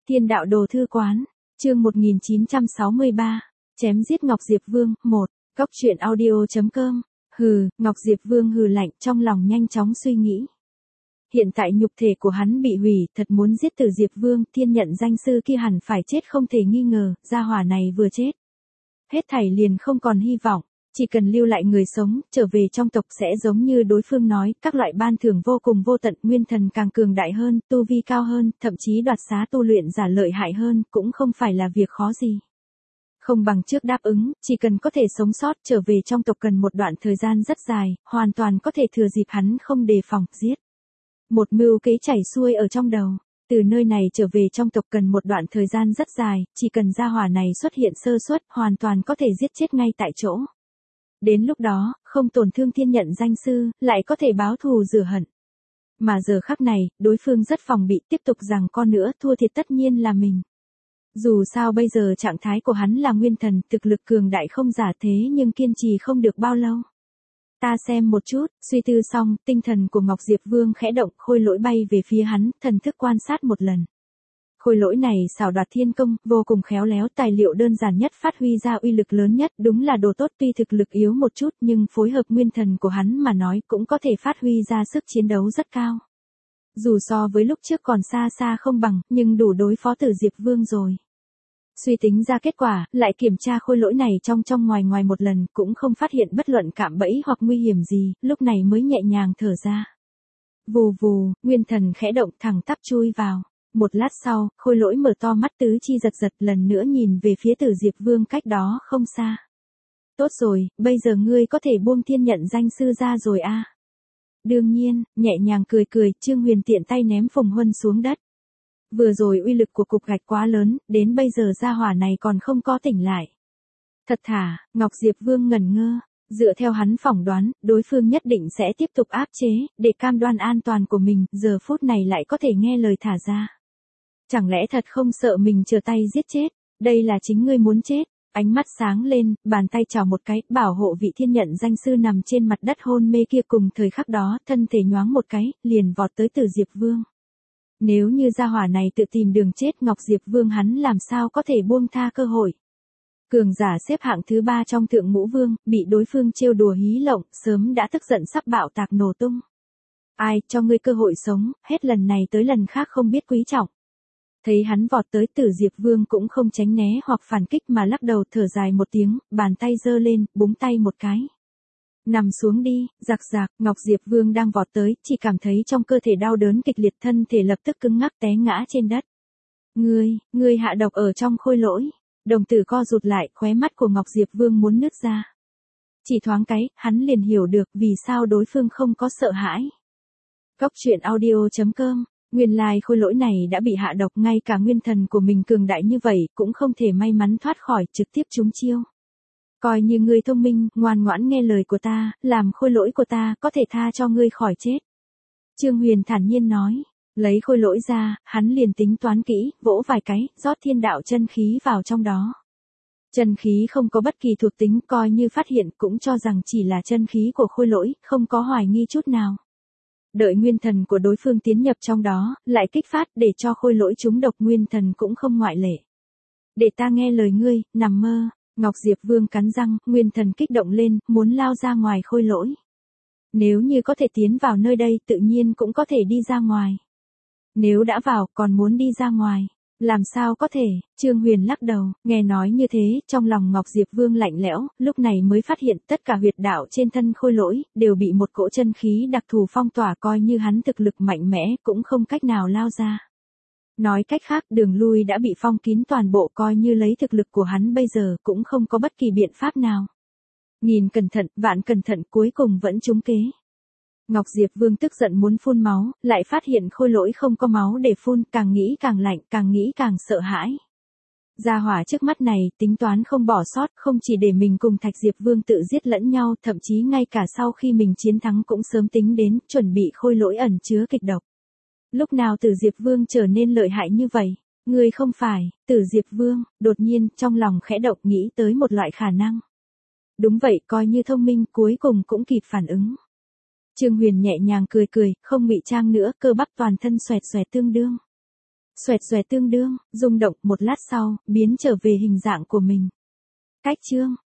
Thiên đạo đồ thư quán, chương 1963, chém giết Ngọc Diệp Vương, 1, Góc truyện audio.com, hừ, Ngọc Diệp Vương hừ lạnh trong lòng nhanh chóng suy nghĩ. Hiện tại nhục thể của hắn bị hủy, thật muốn giết Tử Diệp Vương, thiên nhận danh sư kia hẳn phải chết không thể nghi ngờ, gia hỏa này vừa chết. Hết thảy liền không còn hy vọng, chỉ cần lưu lại người sống, trở về trong tộc sẽ giống như đối phương nói, các loại ban thưởng vô cùng vô tận, nguyên thần càng cường đại hơn, tu vi cao hơn, thậm chí đoạt xá tu luyện giả lợi hại hơn, cũng không phải là việc khó gì. Không bằng trước đáp ứng, chỉ cần có thể sống sót trở về trong tộc cần một đoạn thời gian rất dài, hoàn toàn có thể thừa dịp hắn không đề phòng, giết. Một mưu kế chảy xuôi ở trong đầu. Từ nơi này trở về trong tộc cần một đoạn thời gian rất dài, chỉ cần gia hỏa này xuất hiện sơ suất, hoàn toàn có thể giết chết ngay tại chỗ. Đến lúc đó, không tổn thương thiên nhận danh sư, lại có thể báo thù rửa hận. Mà giờ khắc này, đối phương rất phòng bị, tiếp tục rằng con nữa thua thiệt tất nhiên là mình. Dù sao bây giờ trạng thái của hắn là nguyên thần, thực lực cường đại không giả thế nhưng kiên trì không được bao lâu. Ta xem một chút, suy tư xong, tinh thần của Ngọc Diệp Vương khẽ động, khôi lỗi bay về phía hắn, thần thức quan sát một lần. Khôi lỗi này xảo đoạt thiên công, vô cùng khéo léo, tài liệu đơn giản nhất phát huy ra uy lực lớn nhất, đúng là đồ tốt, tuy thực lực yếu một chút nhưng phối hợp nguyên thần của hắn mà nói cũng có thể phát huy ra sức chiến đấu rất cao. Dù so với lúc trước còn xa xa không bằng, nhưng đủ đối phó Tử Diệp Vương rồi. Suy tính ra kết quả, lại kiểm tra khôi lỗi này trong ngoài một lần, cũng không phát hiện bất luận cạm bẫy hoặc nguy hiểm gì, lúc này mới nhẹ nhàng thở ra. Vù vù, nguyên thần khẽ động thẳng tắp chui vào. Một lát sau, khôi lỗi mở to mắt tứ chi giật giật lần nữa nhìn về phía Tử Diệp Vương cách đó không xa. Tốt rồi, bây giờ ngươi có thể buông thiên nhận danh sư ra rồi a. Đương nhiên, nhẹ nhàng cười cười, Trương Huyền tiện tay ném Phùng Huân xuống đất. Vừa rồi uy lực của cục gạch quá lớn, đến bây giờ gia hỏa này còn không có tỉnh lại. Thật thà, Ngọc Diệp Vương ngẩn ngơ, dựa theo hắn phỏng đoán, đối phương nhất định sẽ tiếp tục áp chế, để cam đoan an toàn của mình, giờ phút này lại có thể nghe lời thả ra. Chẳng lẽ thật không sợ mình trở tay giết chết, đây là chính ngươi muốn chết. Ánh mắt sáng lên, bàn tay chào một cái, bảo hộ vị thiên nhận danh sư nằm trên mặt đất hôn mê kia, cùng thời khắc đó, thân thể nhoáng một cái, liền vọt tới Tử Diệp Vương. Nếu như gia hỏa này tự tìm đường chết, Ngọc Diệp Vương hắn làm sao có thể buông tha cơ hội. Cường giả xếp hạng thứ 3 trong Thượng Ngũ Vương, bị đối phương trêu đùa hí lộng, sớm đã tức giận sắp bạo tạc nổ tung. Ai cho ngươi cơ hội sống, hết lần này tới lần khác không biết quý trọng. Thấy hắn vọt tới, Tử Diệp Vương cũng không tránh né hoặc phản kích mà lắc đầu thở dài một tiếng, bàn tay giơ lên, búng tay một cái. Nằm xuống đi, rạc rạc, Ngọc Diệp Vương đang vọt tới, chỉ cảm thấy trong cơ thể đau đớn kịch liệt, thân thể lập tức cứng ngắc té ngã trên đất. Ngươi hạ độc ở trong khôi lỗi. Đồng tử co rụt lại, khóe mắt của Ngọc Diệp Vương muốn nứt ra. Chỉ thoáng cái, hắn liền hiểu được vì sao đối phương không có sợ hãi. Góc truyện audio.com, nguyên lai khôi lỗi này đã bị hạ độc, ngay cả nguyên thần của mình cường đại như vậy cũng không thể may mắn thoát khỏi, trực tiếp trúng chiêu. Coi như ngươi thông minh, ngoan ngoãn nghe lời của ta, làm khôi lỗi của ta, có thể tha cho ngươi khỏi chết. Trương Huyền thản nhiên nói, lấy khôi lỗi ra, hắn liền tính toán kỹ, vỗ vài cái, rót thiên đạo chân khí vào trong đó. Chân khí không có bất kỳ thuộc tính, coi như phát hiện cũng cho rằng chỉ là chân khí của khôi lỗi, không có hoài nghi chút nào. Đợi nguyên thần của đối phương tiến nhập trong đó, lại kích phát để cho khôi lỗi trúng độc, nguyên thần cũng không ngoại lệ. Để ta nghe lời ngươi, nằm mơ. Ngọc Diệp Vương cắn răng, nguyên thần kích động lên, muốn lao ra ngoài khôi lỗi. Nếu như có thể tiến vào nơi đây, tự nhiên cũng có thể đi ra ngoài. Nếu đã vào, còn muốn đi ra ngoài, làm sao có thể? Trương Huyền lắc đầu, nghe nói như thế, trong lòng Ngọc Diệp Vương lạnh lẽo, lúc này mới phát hiện tất cả huyệt đạo trên thân khôi lỗi, đều bị một cỗ chân khí đặc thù phong tỏa, coi như hắn thực lực mạnh mẽ, cũng không cách nào lao ra. Nói cách khác, đường lui đã bị phong kín toàn bộ, coi như lấy thực lực của hắn bây giờ cũng không có bất kỳ biện pháp nào. Nhìn cẩn thận, vạn cẩn thận, cuối cùng vẫn trúng kế. Ngọc Diệp Vương tức giận muốn phun máu, lại phát hiện khôi lỗi không có máu để phun, càng nghĩ càng lạnh, càng nghĩ càng sợ hãi. Gia hỏa trước mắt này, tính toán không bỏ sót, không chỉ để mình cùng Thạch Diệp Vương tự giết lẫn nhau, thậm chí ngay cả sau khi mình chiến thắng cũng sớm tính đến, chuẩn bị khôi lỗi ẩn chứa kịch độc. Lúc nào Tử Diệp Vương trở nên lợi hại như vậy? Ngươi không phải, Tử Diệp Vương, đột nhiên, trong lòng khẽ động nghĩ tới một loại khả năng. Đúng vậy, coi như thông minh, cuối cùng cũng kịp phản ứng. Trương Huyền nhẹ nhàng cười cười, không ngụy trang nữa, cơ bắp toàn thân xoẹt xoẹt tương đương. Xoẹt xoẹt tương đương, rung động một lát sau, biến trở về hình dạng của mình. Cách chương.